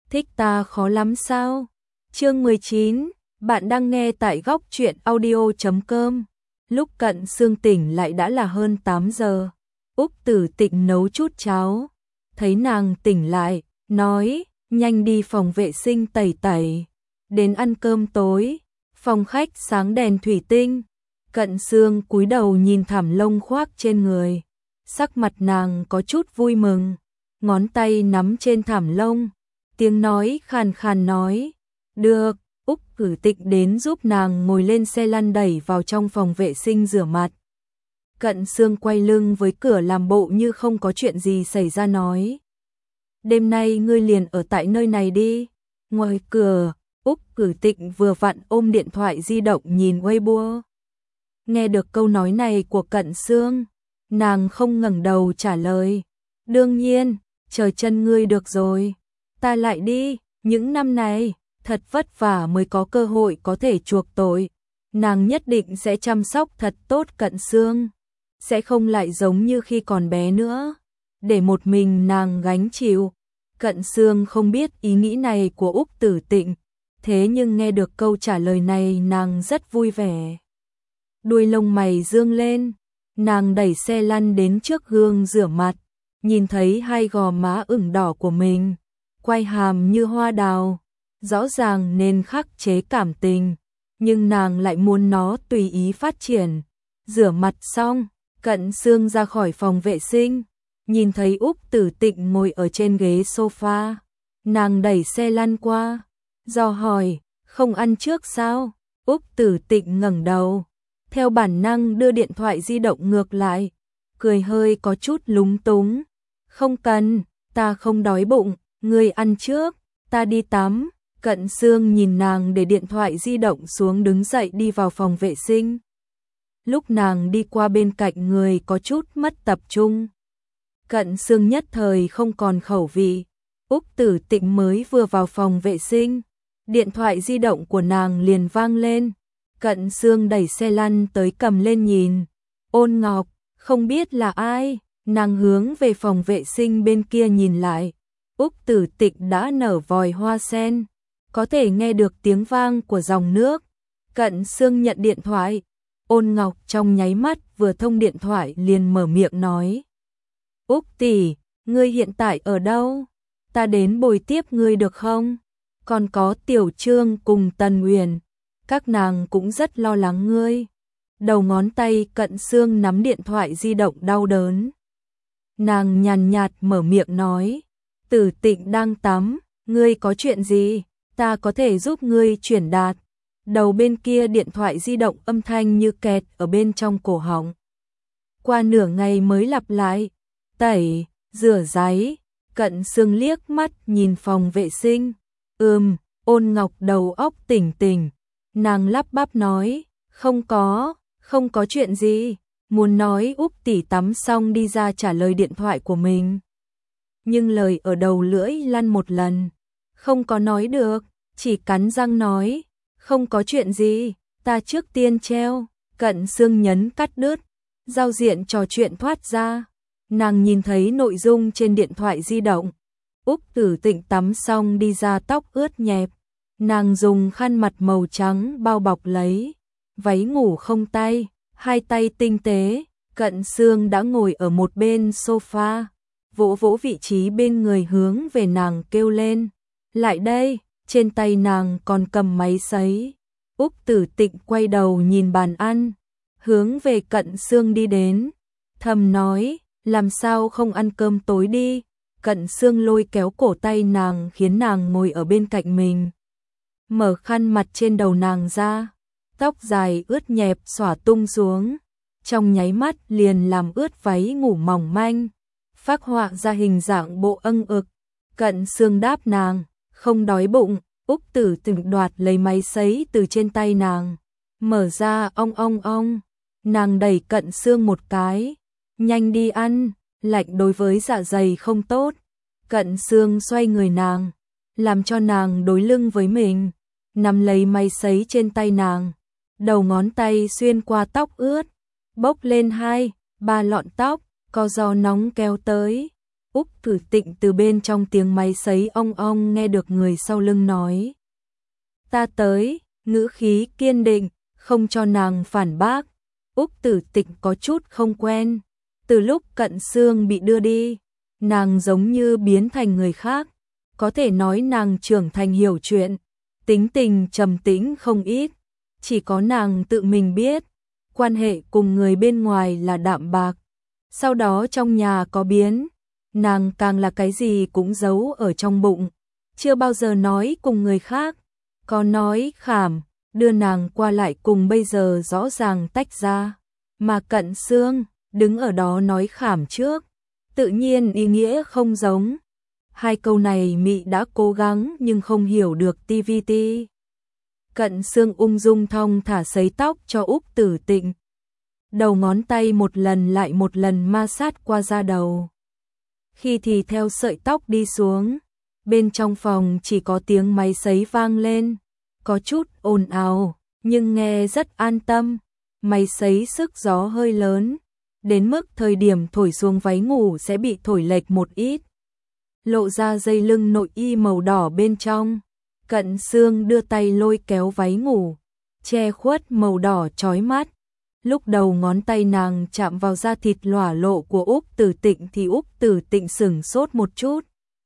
Thích ta khó lắm sao? Chương 19, bạn đang nghe tại góc truyện audio.com. Lúc Cận Sương tỉnh lại đã là hơn 8 giờ. Úc Tử Tịnh nấu chút cháo. Thấy nàng tỉnh lại, nói, nhanh đi phòng vệ sinh tẩy tẩy. Đến ăn cơm tối. Phòng khách sáng đèn thủy tinh. Cận Sương cúi đầu nhìn thảm lông khoác trên người. Sắc mặt nàng có chút vui mừng. Ngón tay nắm trên thảm lông. Tiếng nói khàn khàn nói. Được, Úc Tử Tịnh đến giúp nàng ngồi lên xe lăn đẩy vào trong phòng vệ sinh rửa mặt. Cận Sương quay lưng với cửa làm bộ như không có chuyện gì xảy ra nói. Đêm nay ngươi liền ở tại nơi này đi. Ngoài cửa, Úc Tử Tịnh vừa vặn ôm điện thoại di động nhìn Weibo. Nghe được câu nói này của Cận Sương, nàng không ngẩng đầu trả lời. Đương nhiên, chờ chân ngươi được rồi. Ta lại đi, những năm này, thật vất vả mới có cơ hội có thể chuộc tội. Nàng nhất định sẽ chăm sóc thật tốt Cận Sương. Sẽ không lại giống như khi còn bé nữa. Để một mình nàng gánh chịu. Cận Sương không biết ý nghĩ này của Úc Tử Tịnh. Thế nhưng nghe được câu trả lời này nàng rất vui vẻ. Đuôi lông mày dương lên. Nàng đẩy xe lăn đến trước gương rửa mặt. Nhìn thấy hai gò má ửng đỏ của mình. Quay hàm như hoa đào. Rõ ràng nên khắc chế cảm tình. Nhưng nàng lại muốn nó tùy ý phát triển. Rửa mặt xong, Cận Sương ra khỏi phòng vệ sinh. Nhìn thấy Úc Tử Tịnh ngồi ở trên ghế sofa. Nàng đẩy xe lăn qua. Dò hỏi, không ăn trước sao? Úc Tử Tịnh ngẩng đầu. Theo bản năng đưa điện thoại di động ngược lại. Cười hơi có chút lúng túng. Không cần, ta không đói bụng. Ngươi ăn trước, ta đi tắm. Cận Sương nhìn nàng để điện thoại di động xuống đứng dậy đi vào phòng vệ sinh. Lúc nàng đi qua bên cạnh người có chút mất tập trung. Cận Sương nhất thời không còn khẩu vị. Úc Tử Tịnh mới vừa vào phòng vệ sinh. Điện thoại di động của nàng liền vang lên. Cận Sương đẩy xe lăn tới cầm lên nhìn. Ôn Ngọc, không biết là ai. Nàng hướng về phòng vệ sinh bên kia nhìn lại. Úc Tử Tịnh đã nở vòi hoa sen. Có thể nghe được tiếng vang của dòng nước. Cận Sương nhận điện thoại. Ôn Ngọc trong nháy mắt vừa thông điện thoại liền mở miệng nói. Úc tỷ, ngươi hiện tại ở đâu? Ta đến bồi tiếp ngươi được không? Còn có Tiểu Trương cùng Tần Uyển. Các nàng cũng rất lo lắng ngươi. Đầu ngón tay Cận Sương nắm điện thoại di động đau đớn. Nàng nhàn nhạt mở miệng nói. Tử Tịnh đang tắm, ngươi có chuyện gì? Ta có thể giúp ngươi chuyển đạt. Đầu bên kia điện thoại di động âm thanh như kẹt ở bên trong cổ họng. Qua nửa ngày mới lặp lại. Tẩy, rửa ráy. Cận Sương liếc mắt nhìn phòng vệ sinh. Ôn Ngọc đầu óc tỉnh tỉnh. Nàng lắp bắp nói. Không có chuyện gì. Muốn nói Úc tỷ tắm xong đi ra trả lời điện thoại của mình. Nhưng lời ở đầu lưỡi lăn một lần. Không có nói được, chỉ cắn răng nói. Không có chuyện gì, ta trước tiên treo. Cận Sương nhấn cắt đứt. Giao diện trò chuyện thoát ra. Nàng nhìn thấy nội dung trên điện thoại di động. Úc Tử Tịnh tắm xong đi ra tóc ướt nhẹp. Nàng dùng khăn mặt màu trắng bao bọc lấy. Váy ngủ không tay, hai tay tinh tế. Cận Sương đã ngồi ở một bên sofa. Vỗ vỗ vị trí bên người hướng về nàng kêu lên. Lại đây, trên tay nàng còn cầm máy sấy. Úc Tử Tịnh quay đầu nhìn bàn ăn. Hướng về Cận Sương đi đến. Thầm nói, làm sao không ăn cơm tối đi. Cận Sương lôi kéo cổ tay nàng khiến nàng ngồi ở bên cạnh mình. Mở khăn mặt trên đầu nàng ra. Tóc dài ướt nhẹp xõa tung xuống. Trong nháy mắt liền làm ướt váy ngủ mỏng manh. Phác họa ra hình dạng bộ âng ực. Cận Sương đáp nàng, không đói bụng. Úc Tử Tịnh đoạt lấy máy sấy từ trên tay nàng. Mở ra ong ong ong. Nàng đẩy Cận Sương một cái. Nhanh đi ăn, lạnh đối với dạ dày không tốt. Cận Sương xoay người nàng, làm cho nàng đối lưng với mình. Nắm lấy máy sấy trên tay nàng. Đầu ngón tay xuyên qua tóc ướt. Bốc lên 2, 3 lọn tóc, có gió nóng kéo tới. Úc Tử Tịnh từ bên trong tiếng máy sấy ong ong nghe được người sau lưng nói. Ta tới, ngữ khí kiên định, không cho nàng phản bác. Úc Tử Tịnh có chút không quen. Từ lúc Cận Xương bị đưa đi, nàng giống như biến thành người khác. Có thể nói nàng trưởng thành hiểu chuyện, tính tình trầm tĩnh không ít. Chỉ có nàng tự mình biết, quan hệ cùng người bên ngoài là đạm bạc. Sau đó trong nhà có biến, nàng càng là cái gì cũng giấu ở trong bụng. Chưa bao giờ nói cùng người khác, có nói khảm, đưa nàng qua lại cùng bây giờ rõ ràng tách ra. Mà Cận Xương đứng ở đó nói khảm trước, tự nhiên ý nghĩa không giống. Hai câu này Mị đã cố gắng nhưng không hiểu được TVT. Cận Xương ung dung thong thả sấy tóc cho Úc Tử Tịnh. Đầu ngón tay một lần lại một lần ma sát qua da đầu. Khi thì theo sợi tóc đi xuống, bên trong phòng chỉ có tiếng máy sấy vang lên, có chút ồn ào, nhưng nghe rất an tâm. Máy sấy sức gió hơi lớn, đến mức thời điểm thổi xuống váy ngủ sẽ bị thổi lệch một ít. Lộ ra dây lưng nội y màu đỏ bên trong. Cận Xương đưa tay lôi kéo váy ngủ, che khuất màu đỏ chói mắt. Lúc đầu ngón tay nàng chạm vào da thịt lỏa lộ của Úc Tử Tịnh thì Úc Tử Tịnh sửng sốt một chút.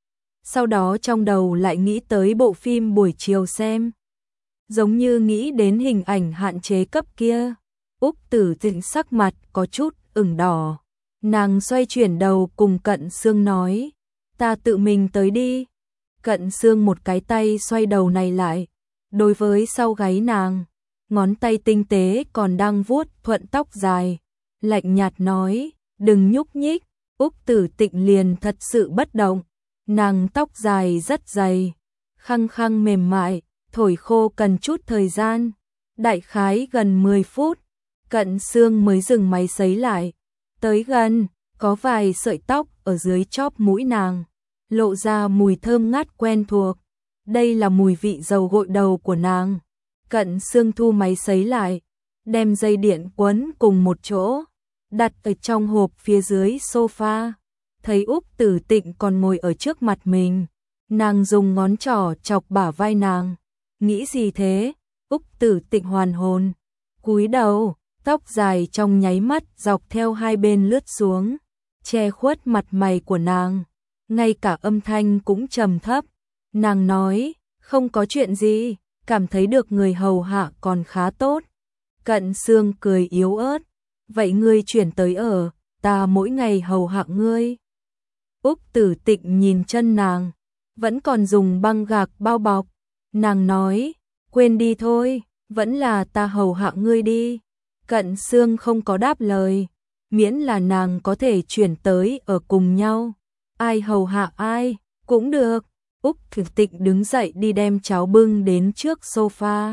Sau đó trong đầu lại nghĩ tới bộ phim buổi chiều xem. Giống như nghĩ đến hình ảnh hạn chế cấp kia. Úc Tử Tịnh sắc mặt có chút ửng đỏ. Nàng xoay chuyển đầu cùng Cận Xương nói, ta tự mình tới đi. Cận Xương một cái tay xoay đầu này lại, đối với sau gáy nàng, ngón tay tinh tế còn đang vuốt thuận tóc dài, lạnh nhạt nói, đừng nhúc nhích. Úc Tử Tịnh liền thật sự bất động, nàng tóc dài rất dày, khăng khăng mềm mại, thổi khô cần chút thời gian, đại khái gần 10 phút, Cận Xương mới dừng máy sấy lại, tới gần, có vài sợi tóc ở dưới chóp mũi nàng, lộ ra mùi thơm ngát quen thuộc, đây là mùi vị dầu gội đầu của nàng. Cận Xương thu máy sấy lại, đem dây điện quấn cùng một chỗ, đặt ở trong hộp phía dưới sofa. Thấy Úc Tử Tịnh còn ngồi ở trước mặt mình, nàng dùng ngón trỏ chọc bả vai nàng. Nghĩ gì thế? Úc Tử Tịnh hoàn hồn, cúi đầu, tóc dài trong nháy mắt dọc theo hai bên lướt xuống, che khuất mặt mày của nàng, ngay cả âm thanh cũng trầm thấp. Nàng nói, không có chuyện gì, cảm thấy được người hầu hạ còn khá tốt. Cận Xương cười yếu ớt, vậy ngươi chuyển tới ở, ta mỗi ngày hầu hạ ngươi. Úc Tử Tịnh nhìn chân nàng, vẫn còn dùng băng gạc bao bọc. Nàng nói, quên đi thôi, vẫn là ta hầu hạ ngươi đi. Cận Xương không có đáp lời, miễn là nàng có thể chuyển tới ở cùng nhau. Ai hầu hạ ai, cũng được. Úc Tử Tịnh đứng dậy đi đem cháo bưng đến trước sofa,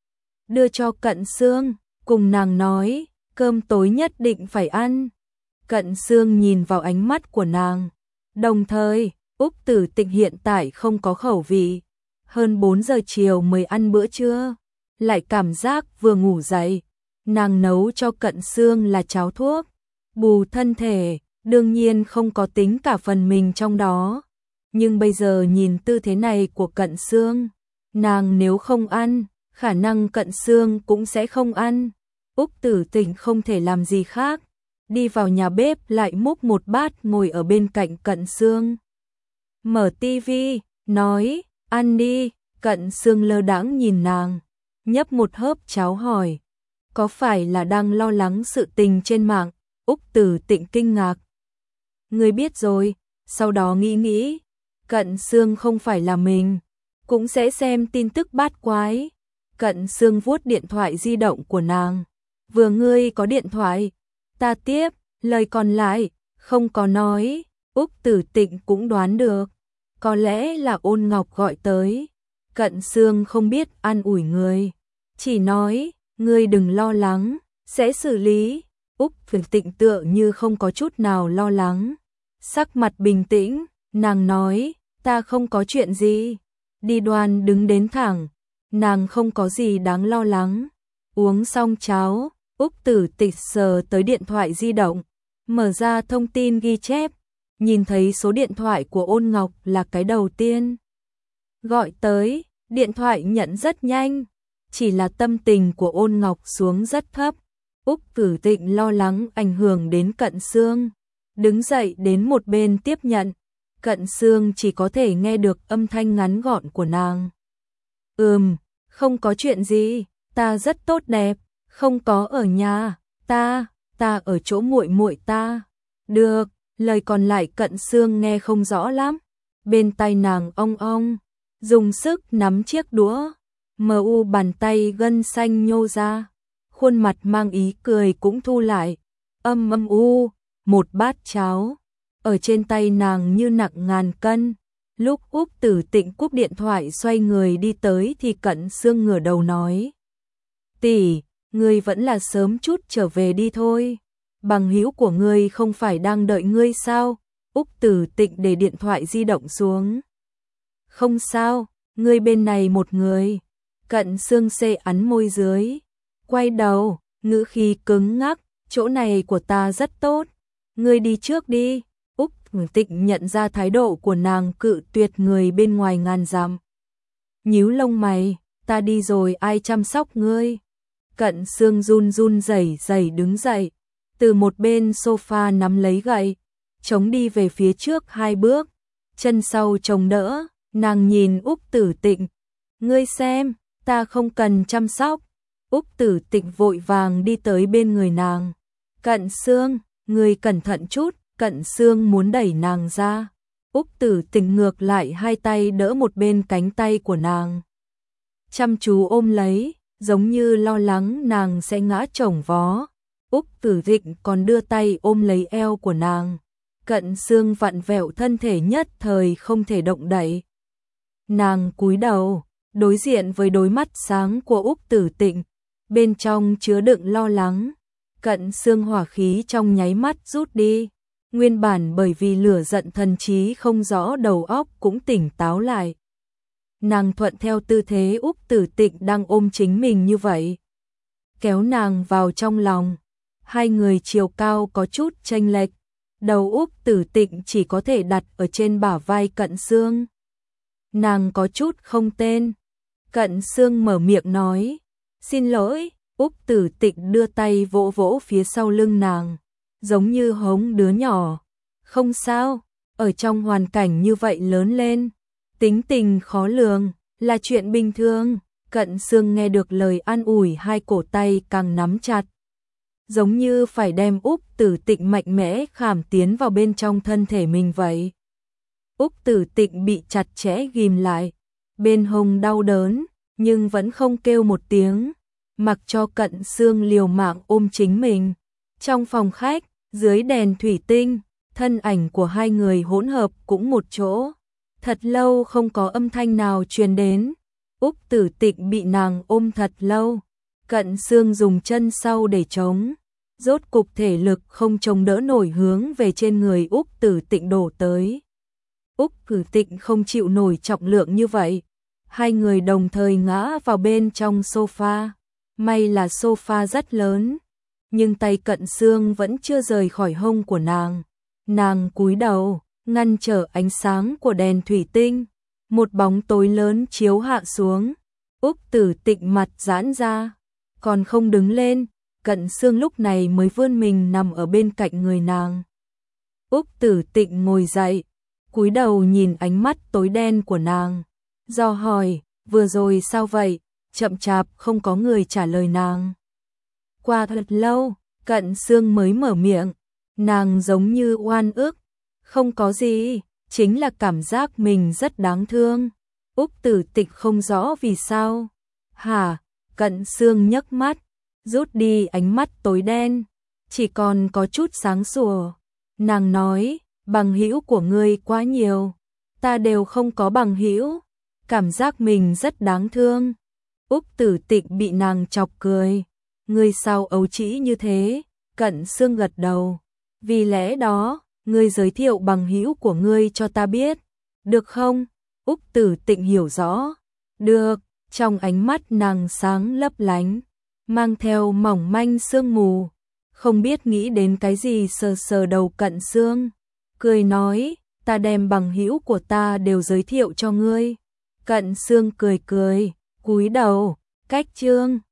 đưa cho Cận Xương, cùng nàng nói, cơm tối nhất định phải ăn. Cận Xương nhìn vào ánh mắt của nàng, đồng thời, Úc Tử Tịnh hiện tại không có khẩu vị, hơn 4 giờ chiều mới ăn bữa trưa, lại cảm giác vừa ngủ dậy. Nàng nấu cho Cận Xương là cháo thuốc, bù thân thể, đương nhiên không có tính cả phần mình trong đó. Nhưng bây giờ nhìn tư thế này của Cận Xương, nàng nếu không ăn, khả năng Cận Xương cũng sẽ không ăn. Úc Tử Tịnh không thể làm gì khác, đi vào nhà bếp lại múc một bát ngồi ở bên cạnh Cận Xương. Mở tivi, nói, ăn đi. Cận Xương lơ đãng nhìn nàng, nhấp một hớp cháo hỏi, có phải là đang lo lắng sự tình trên mạng? Úc Tử Tịnh kinh ngạc. Ngươi biết rồi, sau đó nghĩ, Cận Xương không phải là mình, cũng sẽ xem tin tức bát quái. Cận Xương vuốt điện thoại di động của nàng, vừa ngươi có điện thoại, ta tiếp, lời còn lại, không có nói. Úc Tử Tịnh cũng đoán được, có lẽ là Ôn Ngọc gọi tới. Cận Xương không biết an ủi người, chỉ nói, ngươi đừng lo lắng, sẽ xử lý. Úc Tử Tịnh tựa như không có chút nào lo lắng, sắc mặt bình tĩnh, nàng nói, ta không có chuyện gì. Đi Đoan đứng đến thẳng, nàng không có gì đáng lo lắng. Uống xong cháo, Úc Tử Tịnh sờ tới điện thoại di động, mở ra thông tin ghi chép, nhìn thấy số điện thoại của Ôn Ngọc là cái đầu tiên gọi tới, điện thoại nhận rất nhanh, chỉ là tâm tình của Ôn Ngọc xuống rất thấp. Úc Tử Tịnh lo lắng ảnh hưởng đến Cận Xương, đứng dậy đến một bên tiếp nhận. Cận Xương chỉ có thể nghe được âm thanh ngắn gọn của nàng. Không có chuyện gì, ta rất tốt đẹp, không có ở nhà, ta ở chỗ muội muội ta. Được, lời còn lại Cận Xương nghe không rõ lắm. Bên tai nàng ong ong, dùng sức nắm chiếc đũa, bàn tay gân xanh nhô ra, khuôn mặt mang ý cười cũng thu lại. Một bát cháo ở trên tay nàng như nặng ngàn cân. Lúc Úc Tử Tịnh cúp điện thoại xoay người đi tới thì Cận Xương ngửa đầu nói: "Tỷ, ngươi vẫn là sớm chút trở về đi thôi. Bằng hữu của ngươi không phải đang đợi ngươi sao?" Úc Tử Tịnh để điện thoại di động xuống. "Không sao, ngươi bên này một người." Cận Xương xê ắn môi dưới, quay đầu, ngữ khí cứng ngắc: "Chỗ này của ta rất tốt, ngươi đi trước đi." Úc Tử Tịnh nhận ra thái độ của nàng cự tuyệt người bên ngoài ngàn dặm. Nhíu lông mày: "Ta đi rồi ai chăm sóc ngươi?" Cận Xương run run rẩy rẩy đứng dậy, từ một bên sofa nắm lấy gậy, chống đi về phía trước 2 bước, chân sau chống đỡ. Nàng nhìn Úc Tử Tịnh: "Ngươi xem, ta không cần chăm sóc." Úc Tử Tịnh vội vàng đi tới bên người nàng. "Cận Xương, ngươi cẩn thận chút." Cận Xương muốn đẩy nàng ra. Úc Tử Tịnh ngược lại hai tay đỡ một bên cánh tay của nàng, chăm chú ôm lấy, giống như lo lắng nàng sẽ ngã chồng vó. Úc Tử Tịnh còn đưa tay ôm lấy eo của nàng. Cận Xương vặn vẹo thân thể nhất thời không thể động đậy. Nàng cúi đầu, đối diện với đôi mắt sáng của Úc Tử Tịnh, bên trong chứa đựng lo lắng. Cận Xương hỏa khí trong nháy mắt rút đi. Nguyên bản bởi vì lửa giận thần trí không rõ, đầu óc cũng tỉnh táo lại. Nàng thuận theo tư thế Úc Tử Tịnh đang ôm chính mình như vậy, kéo nàng vào trong lòng. Hai người chiều cao có chút chênh lệch, đầu Úc Tử Tịnh chỉ có thể đặt ở trên bả vai Cận Xương. Nàng có chút không tên. Cận Xương mở miệng nói: "Xin lỗi." Úc Tử Tịnh đưa tay vỗ vỗ phía sau lưng nàng, giống như hống đứa nhỏ. "Không sao, ở trong hoàn cảnh như vậy lớn lên, tính tình khó lường, là chuyện bình thường." Cận Xương nghe được lời an ủi, hai cổ tay càng nắm chặt, giống như phải đem Úc Tử Tịnh mạnh mẽ khảm tiến vào bên trong thân thể mình vậy. Úc Tử Tịnh bị chặt chẽ ghim lại, bên hông đau đớn, nhưng vẫn không kêu một tiếng, mặc cho Cận Xương liều mạng ôm chính mình. Trong phòng khách, dưới đèn thủy tinh, thân ảnh của hai người hỗn hợp cũng một chỗ. Thật lâu không có âm thanh nào truyền đến. Úc Tử Tịnh bị nàng ôm thật lâu. Cận Xương dùng chân sau để chống, rốt cục thể lực không chống đỡ nổi hướng về trên người Úc Tử Tịnh đổ tới. Úc Tử Tịnh không chịu nổi trọng lượng như vậy. Hai người đồng thời ngã vào bên trong sofa. May là sofa rất lớn, nhưng tay Cận Xương vẫn chưa rời khỏi hông của nàng. Nàng cúi đầu, ngăn trở ánh sáng của đèn thủy tinh. Một bóng tối lớn chiếu hạ xuống. Úc Tử Tịnh mặt giãn ra, còn không đứng lên. Cận Xương lúc này mới vươn mình nằm ở bên cạnh người nàng. Úc Tử Tịnh ngồi dậy, cúi đầu nhìn ánh mắt tối đen của nàng, dò hỏi: "Vừa rồi sao vậy?" Chậm chạp không có người trả lời nàng. Qua thật lâu, Cận Xương mới mở miệng. Nàng giống như oan ức: "Không có gì, chính là cảm giác mình rất đáng thương." Úc Tử Tịnh không rõ vì sao. "Hả?" Cận Xương nhấc mắt, rút đi ánh mắt tối đen, chỉ còn có chút sáng sủa. Nàng nói: "Bằng hữu của ngươi quá nhiều, ta đều không có bằng hữu, cảm giác mình rất đáng thương." Úc Tử Tịnh bị nàng chọc cười. "Ngươi sao ấu trĩ như thế?" Cận Xương gật đầu. "Vì lẽ đó, ngươi giới thiệu bằng hữu của ngươi cho ta biết, được không?" Úc Tử Tịnh hiểu rõ. "Được." Trong ánh mắt nàng sáng lấp lánh, mang theo mỏng manh sương mù. Không biết nghĩ đến cái gì, sờ sờ đầu Cận Xương. cười nói, ta đem bằng hữu của ta đều giới thiệu cho ngươi. Cận Xương cười cười, cúi đầu, cách Trương